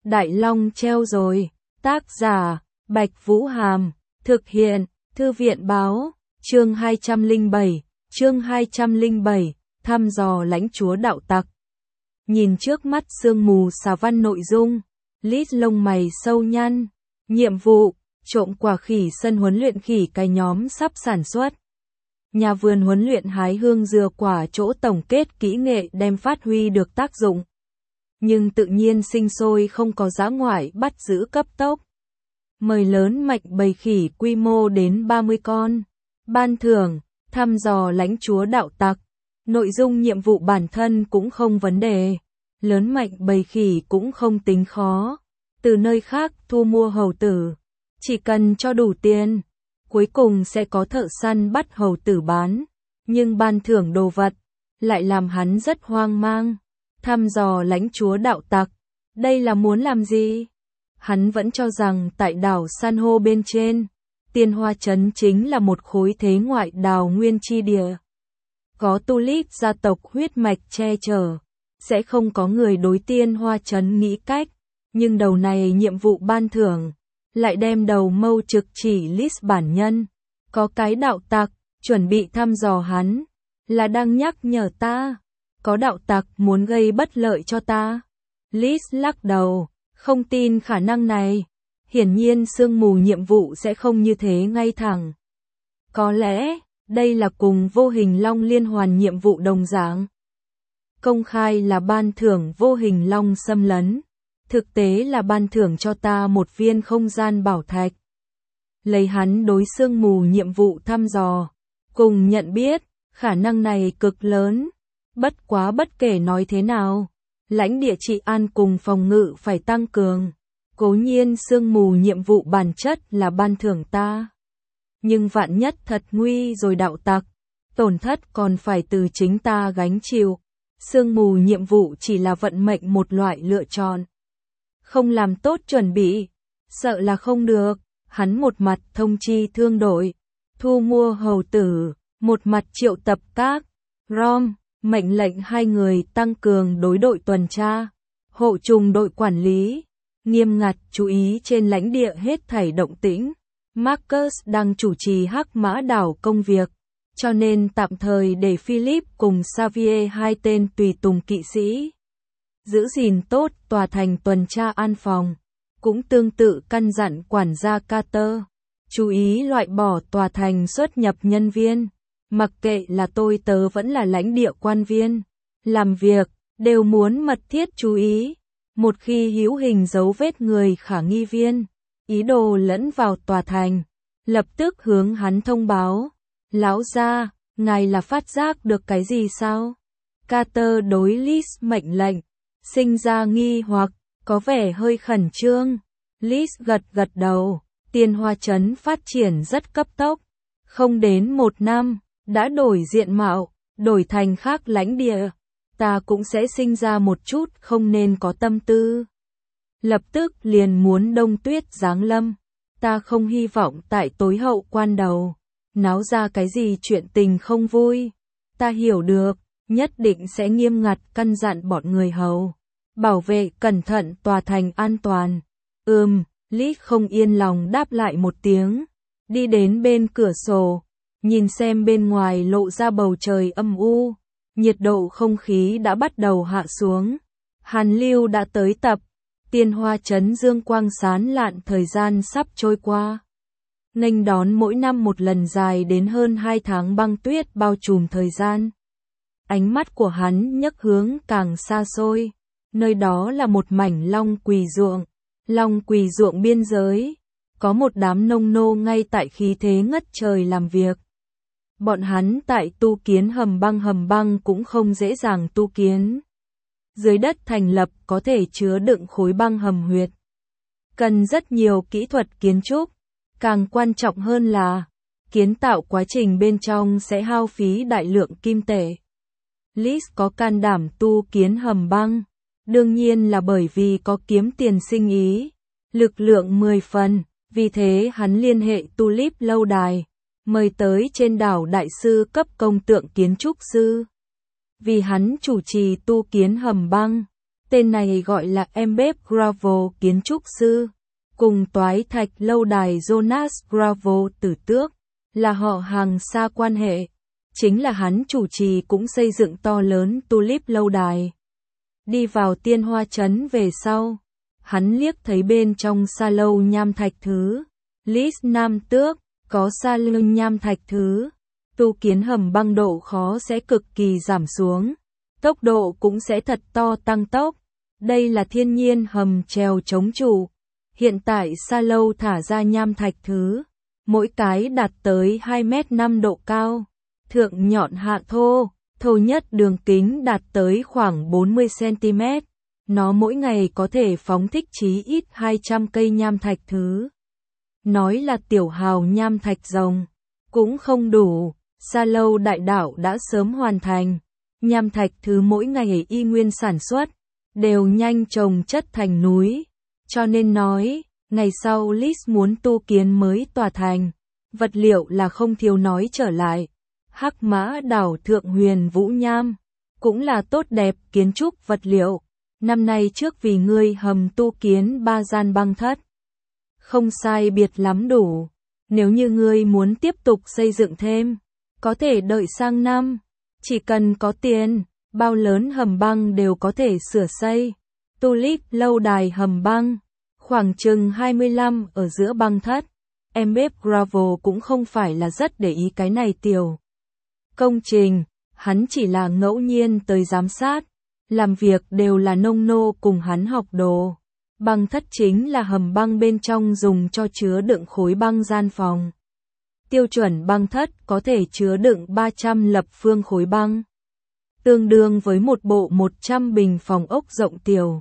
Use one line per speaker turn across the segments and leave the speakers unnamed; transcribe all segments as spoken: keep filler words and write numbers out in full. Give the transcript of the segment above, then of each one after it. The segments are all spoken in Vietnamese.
Đại Long treo rồi. Tác giả, Bạch Vũ Hàm. Thực hiện, Thư viện Báo. Chương hai trăm lẻ bảy. Chương hai trăm lẻ bảy. Thăm dò lãnh chúa đạo tặc. Nhìn trước mắt sương mù xà văn nội dung, Lít lông mày sâu nhăn. Nhiệm vụ, trộm quả khỉ sân huấn luyện khỉ cái nhóm sắp sản xuất. Nhà vườn huấn luyện hái hương dừa quả chỗ tổng kết kỹ nghệ đem phát huy được tác dụng. Nhưng tự nhiên sinh sôi không có dã ngoại bắt giữ cấp tốc. Mời lớn mạnh bầy khỉ quy mô đến ba mươi con. Ban thưởng, thăm dò lãnh chúa đạo tặc. Nội dung nhiệm vụ bản thân cũng không vấn đề. Lớn mạnh bầy khỉ cũng không tính khó. Từ nơi khác thu mua hầu tử. Chỉ cần cho đủ tiền, cuối cùng sẽ có thợ săn bắt hầu tử bán. Nhưng ban thưởng đồ vật lại làm hắn rất hoang mang. Thăm dò lãnh chúa đạo tặc. Đây là muốn làm gì? Hắn vẫn cho rằng tại đảo san hô bên trên, Tiên Hoa Trấn chính là một khối thế ngoại đào nguyên chi địa. Có tulip gia tộc huyết mạch che chở, sẽ không có người đối Tiên Hoa Trấn nghĩ cách. Nhưng đầu này nhiệm vụ ban thưởng, lại đem đầu mâu trực chỉ Lít bản nhân. Có cái đạo tặc, chuẩn bị thăm dò hắn, là đang nhắc nhở ta. Có đạo tặc muốn gây bất lợi cho ta. Lít lắc đầu, không tin khả năng này. Hiển nhiên sương mù nhiệm vụ sẽ không như thế ngay thẳng. Có lẽ, đây là cùng vô hình long liên hoàn nhiệm vụ đồng dạng. Công khai là ban thưởng vô hình long xâm lấn. Thực tế là ban thưởng cho ta một viên không gian bảo thạch. Lấy hắn đối sương mù nhiệm vụ thăm dò. Cùng nhận biết, khả năng này cực lớn. Bất quá bất kể nói thế nào, lãnh địa trị an cùng phòng ngự phải tăng cường. Cố nhiên sương mù nhiệm vụ bản chất là ban thưởng ta. Nhưng vạn nhất thật nguy rồi đạo tặc, tổn thất còn phải từ chính ta gánh chịu. Sương mù nhiệm vụ chỉ là vận mệnh một loại lựa chọn. Không làm tốt chuẩn bị, sợ là không được. Hắn một mặt thông chi thương đội, thu mua hầu tử, một mặt triệu tập các rom, mệnh lệnh hai người tăng cường đối đội tuần tra, hộ trùng đội quản lý, nghiêm ngặt chú ý trên lãnh địa hết thảy động tĩnh. Marcus đang chủ trì Hắc Mã đảo công việc, cho nên tạm thời để Philip cùng Xavier hai tên tùy tùng kỵ sĩ giữ gìn tốt tòa thành tuần tra an phòng. Cũng tương tự căn dặn quản gia Carter, chú ý loại bỏ tòa thành xuất nhập nhân viên. Mặc kệ là tôi tớ vẫn là lãnh địa quan viên, làm việc, đều muốn mật thiết chú ý. Một khi hữu hình dấu vết người khả nghi viên, ý đồ lẫn vào tòa thành, lập tức hướng hắn thông báo. Lão gia, ngài là phát giác được cái gì sao? Carter đối Liz mệnh lệnh, sinh ra nghi hoặc, có vẻ hơi khẩn trương. Liz gật gật đầu, Tiên Hoa Trấn phát triển rất cấp tốc. Không đến một năm, đã đổi diện mạo, đổi thành khác lãnh địa. Ta cũng sẽ sinh ra một chút không nên có tâm tư. Lập tức liền muốn đông tuyết giáng lâm. Ta không hy vọng tại tối hậu quan đầu náo ra cái gì chuyện tình không vui. Ta hiểu được, nhất định sẽ nghiêm ngặt căn dặn bọn người hầu. Bảo vệ cẩn thận tòa thành an toàn. Ừm, Lý không yên lòng đáp lại một tiếng. Đi đến bên cửa sổ, nhìn xem bên ngoài lộ ra bầu trời âm u. Nhiệt độ không khí đã bắt đầu hạ xuống. Hàn lưu đã tới tập. Tiên Hoa Trấn dương quang sán lạn thời gian sắp trôi qua. Nghênh đón mỗi năm một lần dài đến hơn hai tháng băng tuyết bao trùm thời gian. Ánh mắt của hắn nhấc hướng càng xa xôi. Nơi đó là một mảnh long quỳ ruộng. Long quỳ ruộng biên giới. Có một đám nông nô ngay tại khí thế ngất trời làm việc. Bọn hắn tại tu kiến hầm băng hầm băng cũng không dễ dàng tu kiến. Dưới đất thành lập có thể chứa đựng khối băng hầm huyệt. Cần rất nhiều kỹ thuật kiến trúc. Càng quan trọng hơn là, kiến tạo quá trình bên trong sẽ hao phí đại lượng kim tệ. Liz có can đảm tu kiến hầm băng. Đương nhiên là bởi vì có kiếm tiền sinh ý. Lực lượng mười phần, vì thế hắn liên hệ Tulip lâu đài. Mời tới trên đảo đại sư cấp công tượng kiến trúc sư. Vì hắn chủ trì tu kiến hầm băng, Tên này gọi là em bếp Gravel kiến trúc sư, cùng toái thạch lâu đài Jonas Gravel Tử Tước, là họ hàng xa quan hệ. Chính là hắn chủ trì cũng xây dựng to lớn Tulip lâu đài. Đi vào Tiên Hoa Trấn về sau, hắn liếc thấy bên trong sa lâu nham thạch thứ, Lis Nam Tước, có sa lâu nham thạch thứ, tu kiến hầm băng độ khó sẽ cực kỳ giảm xuống, tốc độ cũng sẽ thật to tăng tốc. Đây là thiên nhiên hầm treo chống trụ. Hiện tại sa lâu thả ra nham thạch thứ, mỗi cái đạt tới hai mét năm độ cao, thượng nhọn hạ thô, thô nhất đường kính đạt tới khoảng bốn mươi xăng-ti-mét. Nó mỗi ngày có thể phóng thích chí ít hai trăm cây nham thạch thứ. Nói là tiểu hào nham thạch rồng, cũng không đủ, sa lâu đại đảo đã sớm hoàn thành. Nham thạch thứ mỗi ngày y nguyên sản xuất, đều nhanh chồng chất thành núi. Cho nên nói, ngày sau Lis muốn tu kiến mới tòa thành, vật liệu là không thiếu nói trở lại. Hắc Mã đảo Thượng Huyền Vũ Nham, cũng là tốt đẹp kiến trúc vật liệu. Năm nay trước vì ngươi hầm tu kiến ba gian băng thất. Không sai biệt lắm đủ. Nếu như ngươi muốn tiếp tục xây dựng thêm, có thể đợi sang năm. Chỉ cần có tiền, bao lớn hầm băng đều có thể sửa xây. Tulip lâu đài hầm băng, khoảng chừng hai mươi lăm ở giữa băng thất. Em bếp Gravel cũng không phải là rất để ý cái này tiểu công trình, hắn chỉ là ngẫu nhiên tới giám sát, làm việc đều là nông nô cùng hắn học đồ. Băng thất chính là hầm băng bên trong dùng cho chứa đựng khối băng gian phòng. Tiêu chuẩn băng thất có thể chứa đựng ba trăm lập phương khối băng, tương đương với một bộ một trăm bình phòng ốc rộng tiểu.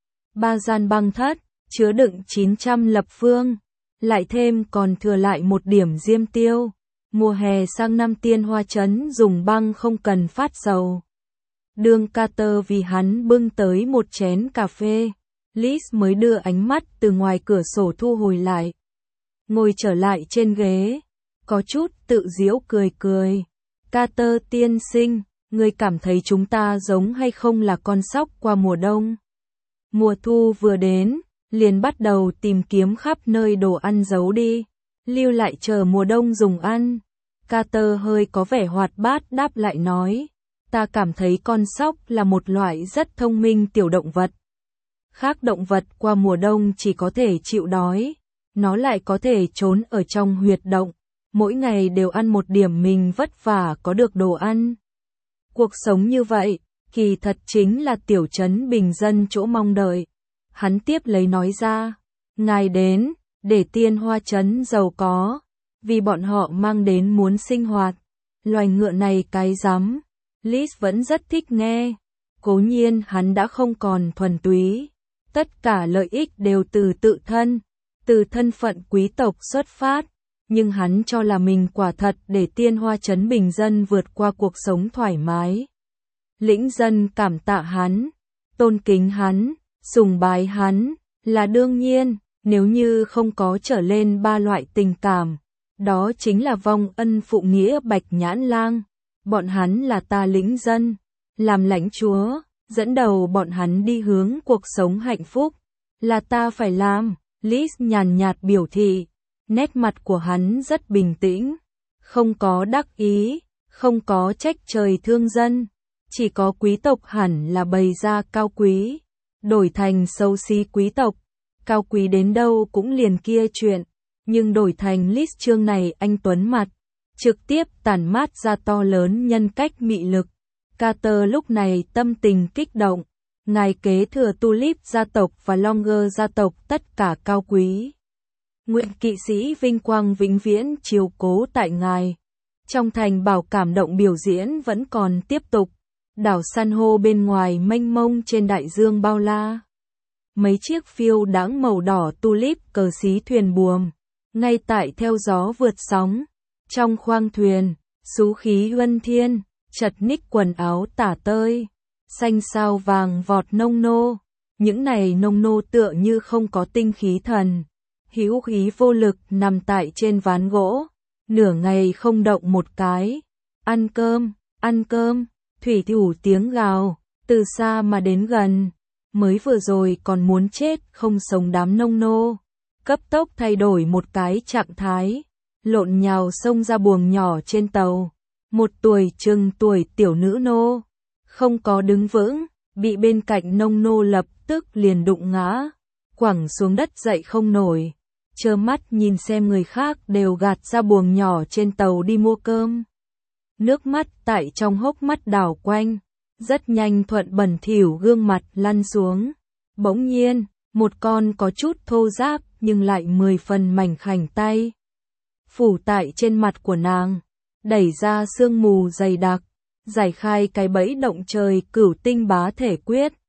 Ba gian băng thất, chứa đựng chín trăm lập phương, lại thêm còn thừa lại một điểm diêm tiêu. Mùa hè sang năm Tiên Hoa Trấn dùng băng không cần phát dầu. Đường Carter vì hắn bưng tới một chén cà phê, Lis mới đưa ánh mắt từ ngoài cửa sổ thu hồi lại. Ngồi trở lại trên ghế, có chút tự giễu cười cười. Carter tiên sinh, ngươi cảm thấy chúng ta giống hay không là con sóc qua mùa đông? Mùa thu vừa đến, liền bắt đầu tìm kiếm khắp nơi đồ ăn giấu đi, lưu lại chờ mùa đông dùng ăn. Carter hơi có vẻ hoạt bát đáp lại nói, ta cảm thấy con sóc là một loại rất thông minh tiểu động vật. Khác động vật qua mùa đông chỉ có thể chịu đói, nó lại có thể trốn ở trong huyệt động, mỗi ngày đều ăn một điểm mình vất vả có được đồ ăn. Cuộc sống như vậy, kỳ thật chính là tiểu trấn bình dân chỗ mong đợi. Hắn tiếp lấy nói ra, ngài đến, để Tiên Hoa Trấn giàu có, vì bọn họ mang đến muốn sinh hoạt. Loài ngựa này cái rắm, Lis vẫn rất thích nghe. Cố nhiên hắn đã không còn thuần túy, tất cả lợi ích đều từ tự thân, từ thân phận quý tộc xuất phát, nhưng hắn cho là mình quả thật để Tiên Hoa Trấn bình dân vượt qua cuộc sống thoải mái. Lĩnh dân cảm tạ hắn, tôn kính hắn, sùng bái hắn, là đương nhiên, nếu như không có trở lên ba loại tình cảm, đó chính là vong ân phụ nghĩa Bạch Nhãn Lang. Bọn hắn là ta lĩnh dân, làm lãnh chúa, dẫn đầu bọn hắn đi hướng cuộc sống hạnh phúc, là ta phải làm. Lis nhàn nhạt biểu thị, nét mặt của hắn rất bình tĩnh, không có đắc ý, không có trách trời thương dân, chỉ có quý tộc hẳn là bày ra cao quý, đổi thành xấu xí quý tộc, cao quý đến đâu cũng liền kia chuyện, nhưng đổi thành Lis chương này anh tuấn mặt, trực tiếp tản mát ra to lớn nhân cách mị lực. Carter lúc này tâm tình kích động, ngài kế thừa Tulip gia tộc và Longer gia tộc tất cả cao quý. Nguyện kỵ sĩ vinh quang vĩnh viễn chiếu cố tại ngài. Trong thành bảo cảm động biểu diễn vẫn còn tiếp tục, đảo san hô bên ngoài mênh mông trên đại dương bao la. Mấy chiếc phiêu đãng màu đỏ tulip cờ xí thuyền buồm, ngay tại theo gió vượt sóng. Trong khoang thuyền, xú khí huân thiên, chật ních quần áo tả tơi, xanh sao vàng vọt nông nô. Những này nông nô tựa như không có tinh khí thần, hữu khí vô lực nằm tại trên ván gỗ, nửa ngày không động một cái. Ăn cơm, ăn cơm, thủy thủ tiếng gào, từ xa mà đến gần. mới vừa rồi còn muốn chết không sống đám nông nô, cấp tốc thay đổi một cái trạng thái, lộn nhào xông ra buồng nhỏ trên tàu. Một tuổi chừng tuổi tiểu nữ nô, không có đứng vững, bị bên cạnh nông nô lập tức liền đụng ngã, quẳng xuống đất dậy không nổi, trơ mắt nhìn xem người khác đều gạt ra buồng nhỏ trên tàu đi mua cơm. Nước mắt tại trong hốc mắt đảo quanh, rất nhanh thuận bẩn thỉu gương mặt lăn xuống. Bỗng nhiên, một con có chút thô ráp nhưng lại mười phần mảnh khảnh tay phủ tại trên mặt của nàng, đẩy ra sương mù dày đặc, giải khai cái bẫy động trời cửu tinh bá thể quyết.